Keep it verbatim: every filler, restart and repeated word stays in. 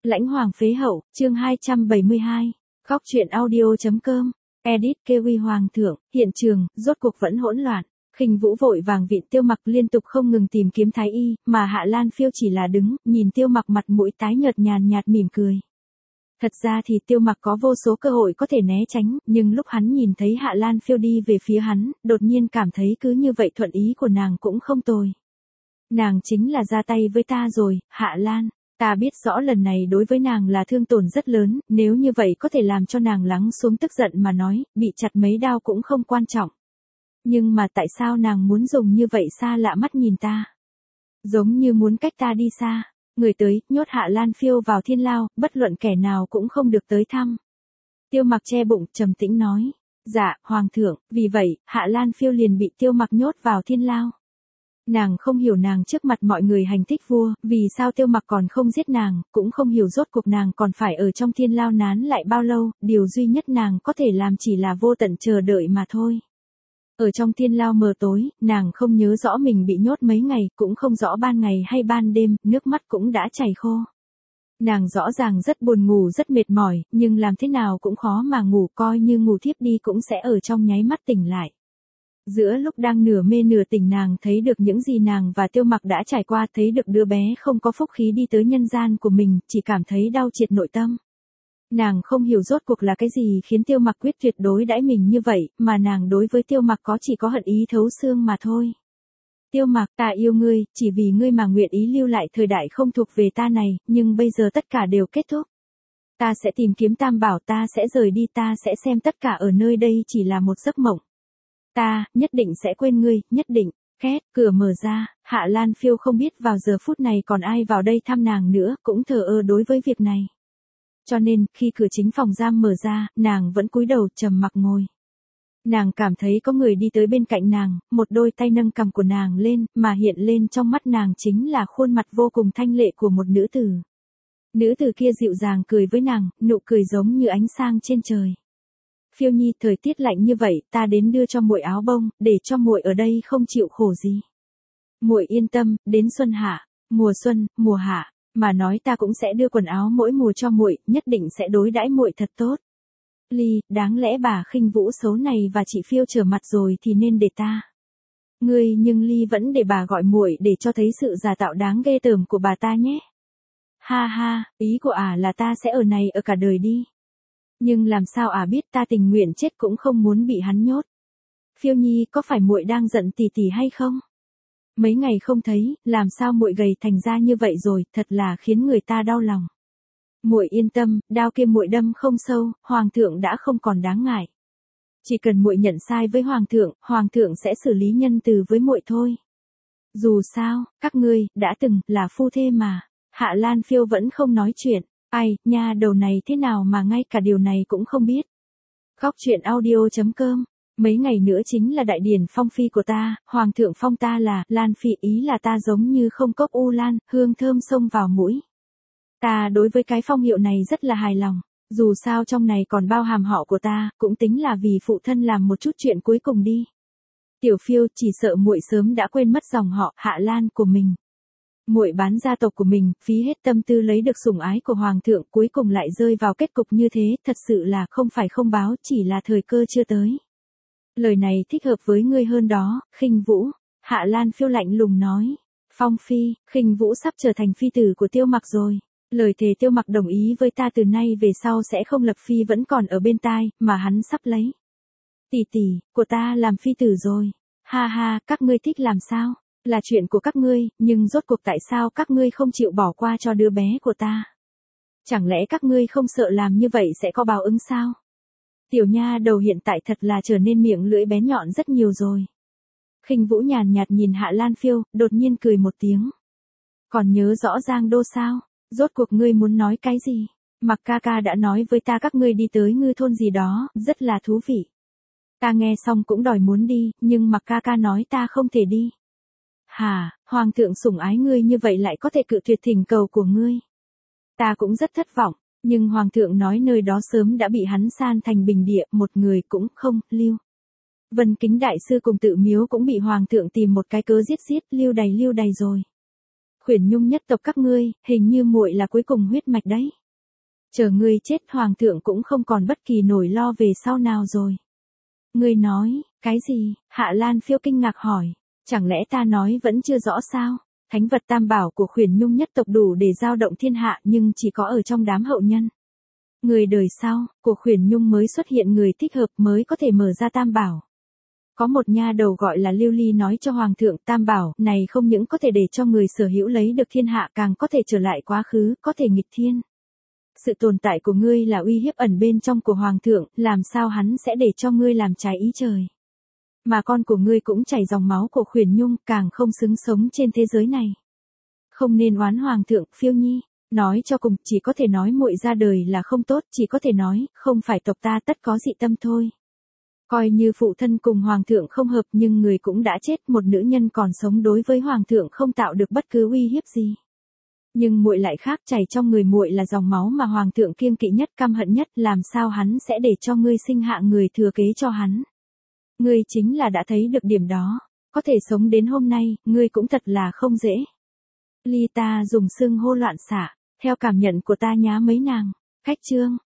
Lãnh Hoàng phế hậu, chương hai trăm bảy mươi hai. Khóc truyện audio.com. Edit Kiwi Hoàng thượng, hiện trường, rốt cuộc vẫn hỗn loạn. Khinh Vũ vội vàng vịn Tiêu Mặc liên tục không ngừng tìm kiếm thái y, mà Hạ Lan Phiêu chỉ là đứng, nhìn Tiêu Mặc mặt mũi tái nhợt nhàn nhạt mỉm cười. Thật ra thì Tiêu Mặc có vô số cơ hội có thể né tránh, nhưng lúc hắn nhìn thấy Hạ Lan Phiêu đi về phía hắn, đột nhiên cảm thấy cứ như vậy thuận ý của nàng cũng không tồi. Nàng chính là ra tay với ta rồi, Hạ Lan. Ta biết rõ lần này đối với nàng là thương tổn rất lớn, nếu như vậy có thể làm cho nàng lắng xuống tức giận mà nói, bị chặt mấy đao cũng không quan trọng. Nhưng mà tại sao nàng muốn dùng như vậy xa lạ mắt nhìn ta? Giống như muốn cách ta đi xa. Người tới, nhốt Hạ Lan Phiêu vào thiên lao, bất luận kẻ nào cũng không được tới thăm. Tiêu Mặc che bụng, trầm tĩnh nói. Dạ, Hoàng thượng, vì vậy, Hạ Lan Phiêu liền bị Tiêu Mặc nhốt vào thiên lao. Nàng không hiểu nàng trước mặt mọi người hành thích vua, vì sao Tiêu Mặc còn không giết nàng, cũng không hiểu rốt cuộc nàng còn phải ở trong thiên lao nán lại bao lâu, điều duy nhất nàng có thể làm chỉ là vô tận chờ đợi mà thôi. Ở trong thiên lao mờ tối, nàng không nhớ rõ mình bị nhốt mấy ngày, cũng không rõ ban ngày hay ban đêm, nước mắt cũng đã chảy khô. Nàng rõ ràng rất buồn ngủ rất mệt mỏi, nhưng làm thế nào cũng khó mà ngủ, coi như ngủ thiếp đi cũng sẽ ở trong nháy mắt tỉnh lại. Giữa lúc đang nửa mê nửa tỉnh nàng thấy được những gì nàng và Tiêu Mặc đã trải qua, thấy được đứa bé không có phúc khí đi tới nhân gian của mình, chỉ cảm thấy đau triệt nội tâm. Nàng không hiểu rốt cuộc là cái gì khiến Tiêu Mặc quyết tuyệt đối đãi mình như vậy, mà nàng đối với Tiêu Mặc có chỉ có hận ý thấu xương mà thôi. Tiêu Mặc, ta yêu ngươi, chỉ vì ngươi mà nguyện ý lưu lại thời đại không thuộc về ta này, nhưng bây giờ tất cả đều kết thúc. Ta sẽ tìm kiếm Tam Bảo, ta sẽ rời đi, ta sẽ xem tất cả ở nơi đây chỉ là một giấc mộng. Ta, nhất định sẽ quên ngươi, nhất định. Két, cửa mở ra, Hạ Lan Phiêu không biết vào giờ phút này còn ai vào đây thăm nàng nữa, cũng thờ ơ đối với việc này. Cho nên, khi cửa chính phòng giam mở ra, nàng vẫn cúi đầu trầm mặc ngồi. Nàng cảm thấy có người đi tới bên cạnh nàng, một đôi tay nâng cằm của nàng lên, mà hiện lên trong mắt nàng chính là khuôn mặt vô cùng thanh lệ của một nữ tử. Nữ tử kia dịu dàng cười với nàng, nụ cười giống như ánh sáng trên trời. Phiêu Nhi, thời tiết lạnh như vậy, ta đến đưa cho muội áo bông, để cho muội ở đây không chịu khổ gì. Muội yên tâm, đến xuân hạ, mùa xuân, mùa hạ, mà nói ta cũng sẽ đưa quần áo mỗi mùa cho muội, nhất định sẽ đối đãi muội thật tốt. Ly, đáng lẽ bà Khinh Vũ xấu này và chị Phiêu trở mặt rồi thì nên để ta. Ngươi, nhưng Ly vẫn để bà gọi muội để cho thấy sự giả tạo đáng ghê tởm của bà ta nhé. Ha ha, ý của ả à là ta sẽ ở này ở cả đời đi. Nhưng làm sao ả à biết ta tình nguyện chết cũng không muốn bị hắn nhốt. Phiêu Nhi, có phải muội đang giận tỷ tỷ hay không? Mấy ngày không thấy, làm sao muội gầy thành ra như vậy rồi, thật là khiến người ta đau lòng. Muội yên tâm, đao kia muội đâm không sâu, hoàng thượng đã không còn đáng ngại. Chỉ cần muội nhận sai với hoàng thượng, hoàng thượng sẽ xử lý nhân từ với muội thôi. Dù sao, các ngươi đã từng là phu thê mà. Hạ Lan Phiêu vẫn không nói chuyện. Ai, nha đầu này thế nào mà ngay cả điều này cũng không biết. Khóc truyện audio.com. Mấy ngày nữa chính là đại điển phong phi của ta, hoàng thượng phong ta là Lan Phi, ý là ta giống như không cốc u lan, hương thơm xông vào mũi. Ta đối với cái phong hiệu này rất là hài lòng, dù sao trong này còn bao hàm họ của ta, cũng tính là vì phụ thân làm một chút chuyện cuối cùng đi. Tiểu Phiêu, chỉ sợ muội sớm đã quên mất dòng họ Hạ Lan của mình. Muội bán gia tộc của mình, phí hết tâm tư lấy được sủng ái của hoàng thượng, cuối cùng lại rơi vào kết cục như thế, thật sự là không phải không báo, chỉ là thời cơ chưa tới. Lời này thích hợp với ngươi hơn đó, Khinh Vũ. Hạ Lan Phiêu lạnh lùng nói. Phong phi, Khinh Vũ sắp trở thành phi tử của Tiêu Mặc rồi. Lời thề Tiêu Mặc đồng ý với ta từ nay về sau sẽ không lập phi vẫn còn ở bên tai, mà hắn sắp lấy. Tỷ tỷ, của ta làm phi tử rồi. Ha ha, các ngươi thích làm sao? Là chuyện của các ngươi, nhưng rốt cuộc tại sao các ngươi không chịu bỏ qua cho đứa bé của ta? Chẳng lẽ các ngươi không sợ làm như vậy sẽ có báo ứng sao? Tiểu nha đầu hiện tại thật là trở nên miệng lưỡi bén nhọn rất nhiều rồi. Khinh Vũ nhàn nhạt nhìn Hạ Lan Phiêu, đột nhiên cười một tiếng. Còn nhớ rõ Giang Đô sao? Rốt cuộc ngươi muốn nói cái gì? Mặc ca ca đã nói với ta các ngươi đi tới ngư thôn gì đó, rất là thú vị. Ta nghe xong cũng đòi muốn đi, nhưng Mặc ca ca nói ta không thể đi. Hà, hoàng thượng sủng ái ngươi như vậy lại có thể cự tuyệt thỉnh cầu của ngươi. Ta cũng rất thất vọng, nhưng hoàng thượng nói nơi đó sớm đã bị hắn san thành bình địa, một người cũng không lưu. Vân Kính đại sư cùng Tự Miếu cũng bị hoàng thượng tìm một cái cớ giết giết, lưu đày lưu đày rồi. Khuyển Nhung nhất tộc các ngươi, hình như muội là cuối cùng huyết mạch đấy. Chờ ngươi chết hoàng thượng cũng không còn bất kỳ nỗi lo về sau nào rồi. Ngươi nói, cái gì? Hạ Lan Phiêu kinh ngạc hỏi. Chẳng lẽ ta nói vẫn chưa rõ sao? Thánh vật tam bảo của Khuyển Nhung nhất tộc đủ để giao động thiên hạ nhưng chỉ có ở trong đám hậu nhân. Người đời sau, của Khuyển Nhung mới xuất hiện người thích hợp mới có thể mở ra tam bảo. Có một nha đầu gọi là Lưu Ly nói cho Hoàng thượng tam bảo này không những có thể để cho người sở hữu lấy được thiên hạ càng có thể trở lại quá khứ, có thể nghịch thiên. Sự tồn tại của ngươi là uy hiếp ẩn bên trong của Hoàng thượng, làm sao hắn sẽ để cho ngươi làm trái ý trời. Mà con của ngươi cũng chảy dòng máu của Khuyển Nhung càng không xứng sống trên thế giới này. Không nên oán Hoàng thượng, Phiêu Nhi. Nói cho cùng, chỉ có thể nói muội ra đời là không tốt, chỉ có thể nói, không phải tộc ta tất có dị tâm thôi. Coi như phụ thân cùng Hoàng thượng không hợp nhưng người cũng đã chết, một nữ nhân còn sống đối với Hoàng thượng không tạo được bất cứ uy hiếp gì. Nhưng muội lại khác, chảy trong người muội là dòng máu mà Hoàng thượng kiêng kỵ nhất, căm hận nhất, làm sao hắn sẽ để cho ngươi sinh hạ người thừa kế cho hắn. Ngươi chính là đã thấy được điểm đó, có thể sống đến hôm nay, ngươi cũng thật là không dễ. Ly ta dùng xưng hô loạn xạ, theo cảm nhận của ta nhá mấy nàng. Cách chương